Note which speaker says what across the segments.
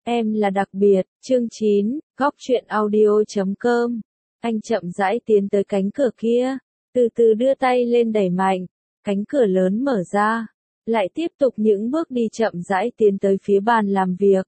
Speaker 1: Em là đặc biệt, chương 9, góc truyện audio.com. Anh chậm rãi tiến tới cánh cửa kia, từ từ đưa tay lên đẩy mạnh, cánh cửa lớn mở ra, lại tiếp tục những bước đi chậm rãi tiến tới phía bàn làm việc.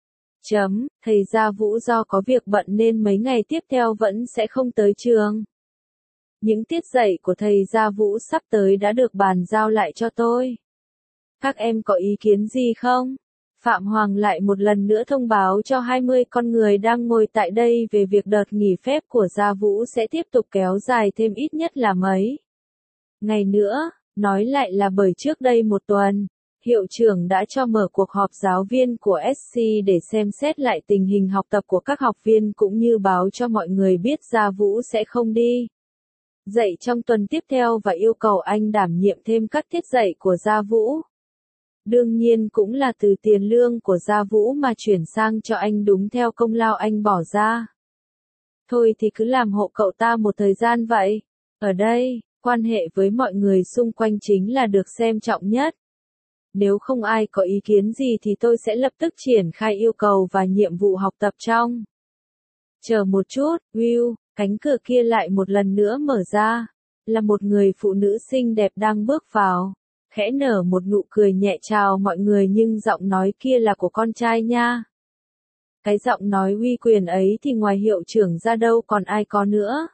Speaker 1: Thầy Gia Vũ do có việc bận nên mấy ngày tiếp theo vẫn sẽ không tới trường. Những tiết dạy của thầy Gia Vũ sắp tới đã được bàn giao lại cho tôi. Các em có ý kiến gì không? Phạm Hoàng lại một lần nữa thông báo cho 20 con người đang ngồi tại đây về việc đợt nghỉ phép của Gia Vũ sẽ tiếp tục kéo dài thêm ít nhất là mấy ngày nữa, nói lại là bởi trước đây một tuần, hiệu trưởng đã cho mở cuộc họp giáo viên của SC để xem xét lại tình hình học tập của các học viên cũng như báo cho mọi người biết Gia Vũ sẽ không đi dạy trong tuần tiếp theo và yêu cầu anh đảm nhiệm thêm các tiết dạy của Gia Vũ. Đương nhiên cũng là từ tiền lương của Gia Vũ mà chuyển sang cho anh đúng theo công lao anh bỏ ra. Thôi thì cứ làm hộ cậu ta một thời gian vậy. Ở đây, quan hệ với mọi người xung quanh chính là được xem trọng nhất. Nếu không ai có ý kiến gì thì tôi sẽ lập tức triển khai yêu cầu và nhiệm vụ học tập trong. Chờ một chút, Will, cánh cửa kia lại một lần nữa mở ra. Là một người phụ nữ xinh đẹp đang bước vào. Khẽ nở một nụ cười nhẹ chào mọi người nhưng giọng nói kia là của con trai nha. Cái giọng nói uy quyền ấy thì ngoài hiệu trưởng ra đâu còn ai có nữa.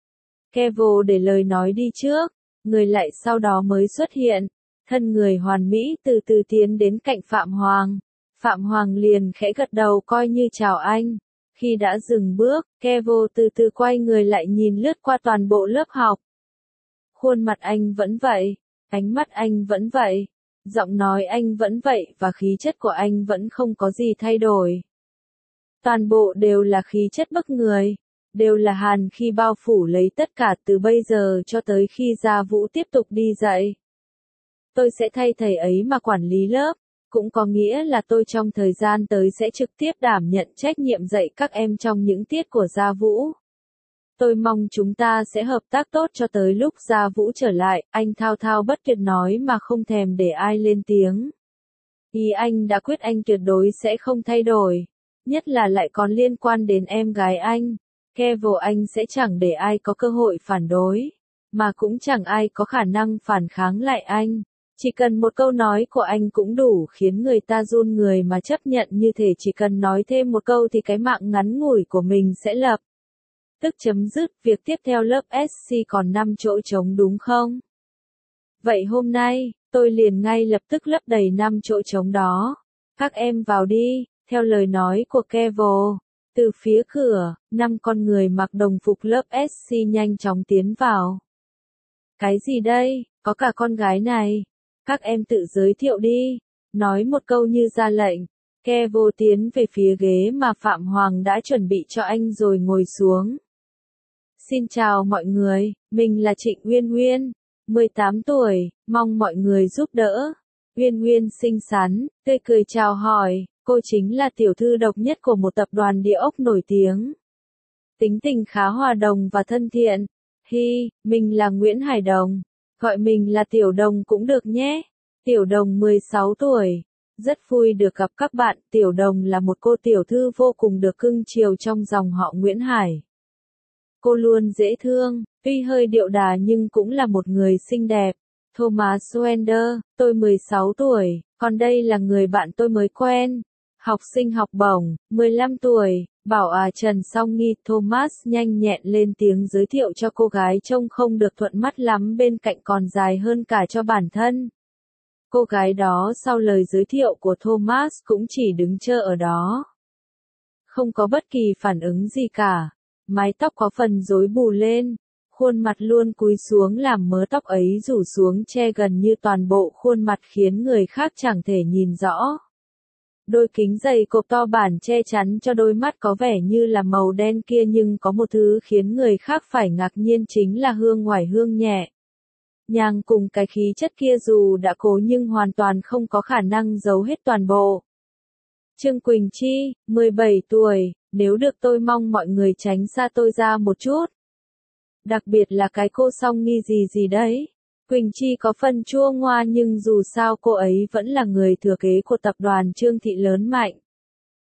Speaker 1: Kevo để lời nói đi trước, người lại sau đó mới xuất hiện, thân người hoàn mỹ từ từ tiến đến cạnh Phạm Hoàng. Phạm Hoàng liền khẽ gật đầu coi như chào anh. Khi đã dừng bước, Kevo từ từ quay người lại nhìn lướt qua toàn bộ lớp học. Khuôn mặt anh vẫn vậy. Ánh mắt anh vẫn vậy, giọng nói anh vẫn vậy và khí chất của anh vẫn không có gì thay đổi. Toàn bộ đều là khí chất bức người, đều là hàn khi bao phủ lấy tất cả từ bây giờ cho tới khi Gia Vũ tiếp tục đi dạy. Tôi sẽ thay thầy ấy mà quản lý lớp, cũng có nghĩa là tôi trong thời gian tới sẽ trực tiếp đảm nhận trách nhiệm dạy các em trong những tiết của Gia Vũ. Tôi mong chúng ta sẽ hợp tác tốt cho tới lúc Gia Vũ trở lại, anh thao thao bất tuyệt nói mà không thèm để ai lên tiếng. Ý anh đã quyết anh tuyệt đối sẽ không thay đổi, nhất là lại còn liên quan đến em gái anh. Kevo anh sẽ chẳng để ai có cơ hội phản đối, mà cũng chẳng ai có khả năng phản kháng lại anh. Chỉ cần một câu nói của anh cũng đủ khiến người ta run người mà chấp nhận như thể chỉ cần nói thêm một câu thì cái mạng ngắn ngủi của mình sẽ lập tức chấm dứt, việc tiếp theo lớp SC còn 5 chỗ trống đúng không? Vậy hôm nay, tôi liền ngay lập tức lấp đầy 5 chỗ trống đó. Các em vào đi, theo lời nói của Kevo. Từ phía cửa, 5 con người mặc đồng phục lớp SC nhanh chóng tiến vào. Cái gì đây, có cả con gái này. Các em tự giới thiệu đi. Nói một câu như ra lệnh. Kevo tiến về phía ghế mà Phạm Hoàng đã chuẩn bị cho anh rồi ngồi xuống. Xin chào mọi người, mình là Trịnh Uyên Uyên, 18 tuổi, mong mọi người giúp đỡ. Uyên Uyên xinh xắn, tươi cười chào hỏi, cô chính là tiểu thư độc nhất của một tập đoàn địa ốc nổi tiếng. Tính tình khá hòa đồng và thân thiện. Mình là Nguyễn Hải Đồng, gọi mình là Tiểu Đồng cũng được nhé. Tiểu Đồng 16 tuổi, rất vui được gặp các bạn. Tiểu Đồng là một cô tiểu thư vô cùng được cưng chiều trong dòng họ Nguyễn Hải. Cô luôn dễ thương, tuy hơi điệu đà nhưng cũng là một người xinh đẹp. Thomas Wender, tôi 16 tuổi, còn đây là người bạn tôi mới quen. Học sinh học bổng, 15 tuổi, bảo Trần Song Nghi. Thomas nhanh nhẹn lên tiếng giới thiệu cho cô gái trông không được thuận mắt lắm bên cạnh còn dài hơn cả cho bản thân. Cô gái đó sau lời giới thiệu của Thomas cũng chỉ đứng chờ ở đó. Không có bất kỳ phản ứng gì cả. Mái tóc có phần rối bù lên, khuôn mặt luôn cúi xuống làm mớ tóc ấy rủ xuống che gần như toàn bộ khuôn mặt khiến người khác chẳng thể nhìn rõ. Đôi kính dày cộp to bản che chắn cho đôi mắt có vẻ như là màu đen kia nhưng có một thứ khiến người khác phải ngạc nhiên chính là hương ngoải hương nhẹ nhàng cùng cái khí chất kia dù đã cố nhưng hoàn toàn không có khả năng giấu hết toàn bộ. Trương Quỳnh Chi, 17 tuổi, nếu được tôi mong mọi người tránh xa tôi ra một chút. Đặc biệt là cái cô Song Nghi gì đấy. Quỳnh Chi có phần chua ngoa nhưng dù sao cô ấy vẫn là người thừa kế của tập đoàn Trương Thị lớn mạnh.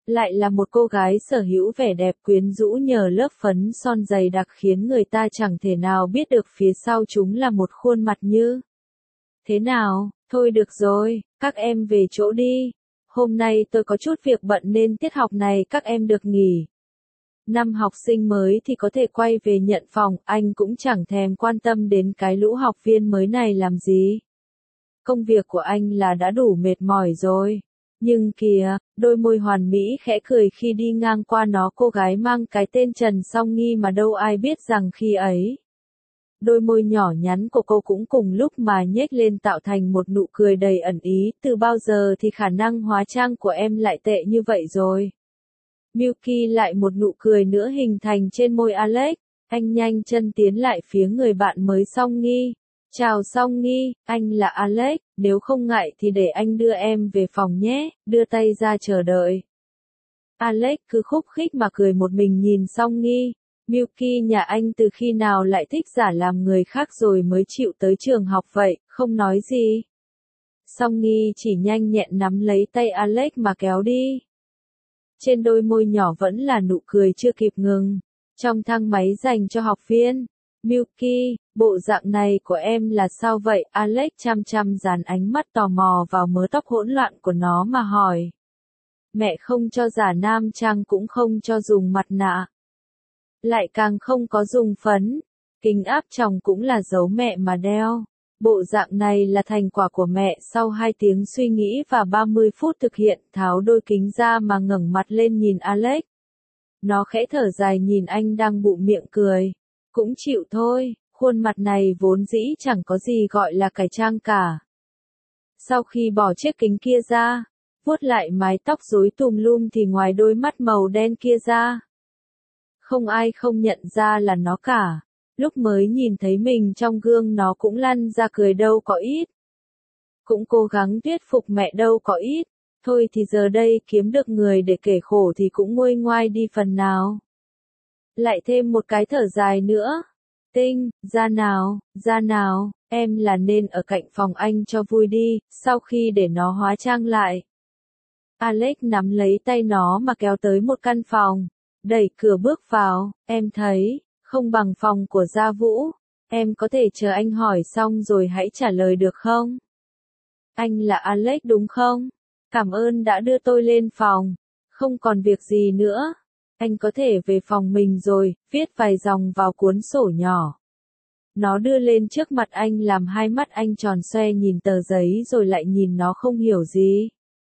Speaker 1: Lại là một cô gái sở hữu vẻ đẹp quyến rũ nhờ lớp phấn son dày đặc khiến người ta chẳng thể nào biết được phía sau chúng là một khuôn mặt như thế nào. Thôi được rồi, các em về chỗ đi. Hôm nay tôi có chút việc bận nên tiết học này các em được nghỉ. Năm học sinh mới thì có thể quay về nhận phòng, anh cũng chẳng thèm quan tâm đến cái lũ học viên mới này làm gì. Công việc của anh là đã đủ mệt mỏi rồi. Nhưng kìa, đôi môi hoàn mỹ khẽ cười khi đi ngang qua nó, cô gái mang cái tên Trần Song Nghi mà đâu ai biết rằng khi ấy. Đôi môi nhỏ nhắn của cô cũng cùng lúc mà nhếch lên tạo thành một nụ cười đầy ẩn ý, từ bao giờ thì khả năng hóa trang của em lại tệ như vậy rồi. Milky lại một nụ cười nữa hình thành trên môi Alex, anh nhanh chân tiến lại phía người bạn mới Song Nghi. Chào Song Nghi, anh là Alex, nếu không ngại thì để anh đưa em về phòng nhé, đưa tay ra chờ đợi. Alex cứ khúc khích mà cười một mình nhìn Song Nghi. Milky nhà anh từ khi nào lại thích giả làm người khác rồi mới chịu tới trường học vậy, không nói gì. Song Nghi chỉ nhanh nhẹn nắm lấy tay Alex mà kéo đi. Trên đôi môi nhỏ vẫn là nụ cười chưa kịp ngừng. Trong thang máy dành cho học viên. Milky, bộ dạng này của em là sao vậy? Alex chăm chăm dán ánh mắt tò mò vào mớ tóc hỗn loạn của nó mà hỏi. Mẹ không cho giả nam trang cũng không cho dùng mặt nạ. Lại càng không có dùng phấn. Kính áp tròng cũng là dấu mẹ mà đeo. Bộ dạng này là thành quả của mẹ sau 2 tiếng suy nghĩ và 30 phút thực hiện, tháo đôi kính ra mà ngẩng mặt lên nhìn Alex. Nó khẽ thở dài nhìn anh đang bụm miệng cười. Cũng chịu thôi, khuôn mặt này vốn dĩ chẳng có gì gọi là cải trang cả. Sau khi bỏ chiếc kính kia ra, vuốt lại mái tóc rối tùm lum thì ngoài đôi mắt màu đen kia ra, không ai không nhận ra là nó cả. Lúc mới nhìn thấy mình trong gương nó cũng lăn ra cười đâu có ít. Cũng cố gắng thuyết phục mẹ đâu có ít. Thôi thì giờ đây kiếm được người để kể khổ thì cũng nguôi ngoai đi phần nào. Lại thêm một cái thở dài nữa. Tinh, ra nào, em là nên ở cạnh phòng anh cho vui đi, sau khi để nó hóa trang lại. Alex nắm lấy tay nó mà kéo tới một căn phòng. Đẩy cửa bước vào, em thấy, không bằng phòng của Gia Vũ. Em có thể chờ anh hỏi xong rồi hãy trả lời được không? Anh là Alex đúng không? Cảm ơn đã đưa tôi lên phòng. Không còn việc gì nữa. Anh có thể về phòng mình rồi, viết vài dòng vào cuốn sổ nhỏ. Nó đưa lên trước mặt anh làm hai mắt anh tròn xoe nhìn tờ giấy rồi lại nhìn nó không hiểu gì.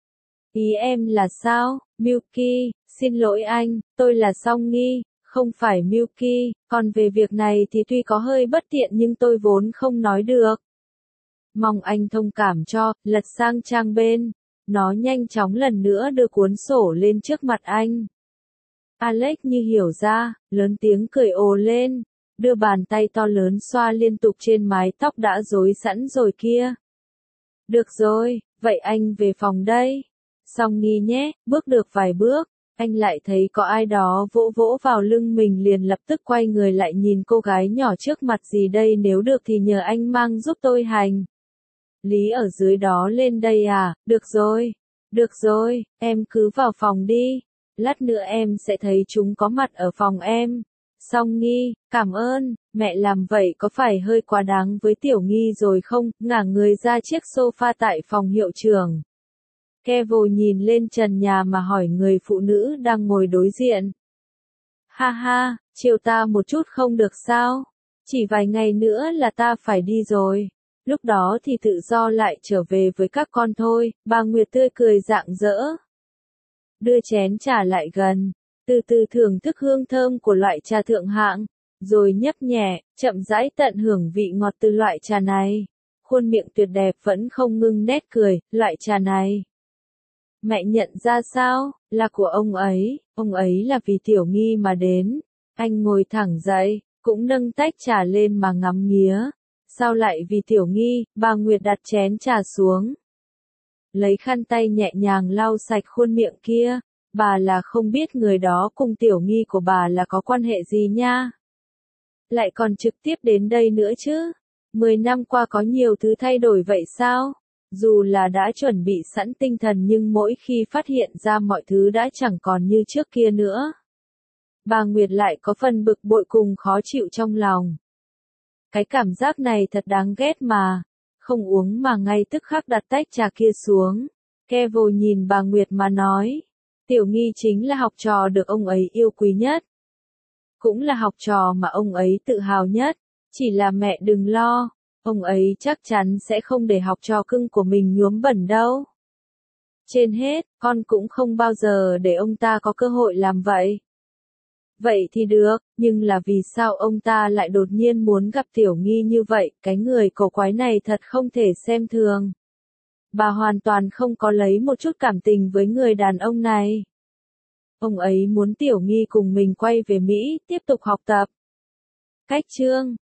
Speaker 1: Ý em là sao, Milky? Xin lỗi anh, tôi là Song Nghi, không phải Milky, còn về việc này thì tuy có hơi bất tiện nhưng tôi vốn không nói được. Mong anh thông cảm cho, lật sang trang bên. Nó nhanh chóng lần nữa đưa cuốn sổ lên trước mặt anh. Alex như hiểu ra, lớn tiếng cười ồ lên, đưa bàn tay to lớn xoa liên tục trên mái tóc đã rối sẵn rồi kia. Được rồi, vậy anh về phòng đây. Song Nghi nhé, bước được vài bước, anh lại thấy có ai đó vỗ vỗ vào lưng mình liền lập tức quay người lại nhìn cô gái nhỏ trước mặt gì đây nếu được thì nhờ anh mang giúp tôi hành. Lý ở dưới đó lên đây à, được rồi, em cứ vào phòng đi, lát nữa em sẽ thấy chúng có mặt ở phòng em. Song Nghi, cảm ơn, mẹ làm vậy có phải hơi quá đáng với Tiểu Nghi rồi không, ngả người ra chiếc sofa tại phòng hiệu trưởng. Kevin nhìn lên trần nhà mà hỏi người phụ nữ đang ngồi đối diện. Ha ha, chiều ta một chút không được sao? Chỉ vài ngày nữa là ta phải đi rồi. Lúc đó thì tự do lại trở về với các con thôi, bà Nguyệt tươi cười rạng rỡ. Đưa chén trà lại gần, từ từ thưởng thức hương thơm của loại trà thượng hạng, rồi nhấp nhẹ, chậm rãi tận hưởng vị ngọt từ loại trà này. Khuôn miệng tuyệt đẹp vẫn không ngưng nét cười, loại trà này. Mẹ nhận ra sao, là của ông ấy là vì Tiểu Nghi mà đến. Anh ngồi thẳng dậy, cũng nâng tách trà lên mà ngắm nghía. Sao lại vì Tiểu Nghi, bà Nguyệt đặt chén trà xuống. Lấy khăn tay nhẹ nhàng lau sạch khuôn miệng kia, bà là không biết người đó cùng Tiểu Nghi của bà là có quan hệ gì nha. Lại còn trực tiếp đến đây nữa chứ, 10 năm qua có nhiều thứ thay đổi vậy sao? Dù là đã chuẩn bị sẵn tinh thần nhưng mỗi khi phát hiện ra mọi thứ đã chẳng còn như trước kia nữa, bà Nguyệt lại có phần bực bội cùng khó chịu trong lòng. Cái cảm giác này thật đáng ghét mà. Không uống mà ngay tức khắc đặt tách trà kia xuống. Kevo nhìn bà Nguyệt mà nói. Tiểu Nghi chính là học trò được ông ấy yêu quý nhất. Cũng là học trò mà ông ấy tự hào nhất. Chỉ là mẹ đừng lo. Ông ấy chắc chắn sẽ không để học trò cưng của mình nhuốm bẩn đâu. Trên hết, con cũng không bao giờ để ông ta có cơ hội làm vậy. Vậy thì được, nhưng là vì sao ông ta lại đột nhiên muốn gặp Tiểu Nghi như vậy, cái người cổ quái này thật không thể xem thường. Bà hoàn toàn không có lấy một chút cảm tình với người đàn ông này. Ông ấy muốn Tiểu Nghi cùng mình quay về Mỹ, tiếp tục học tập. Cách chương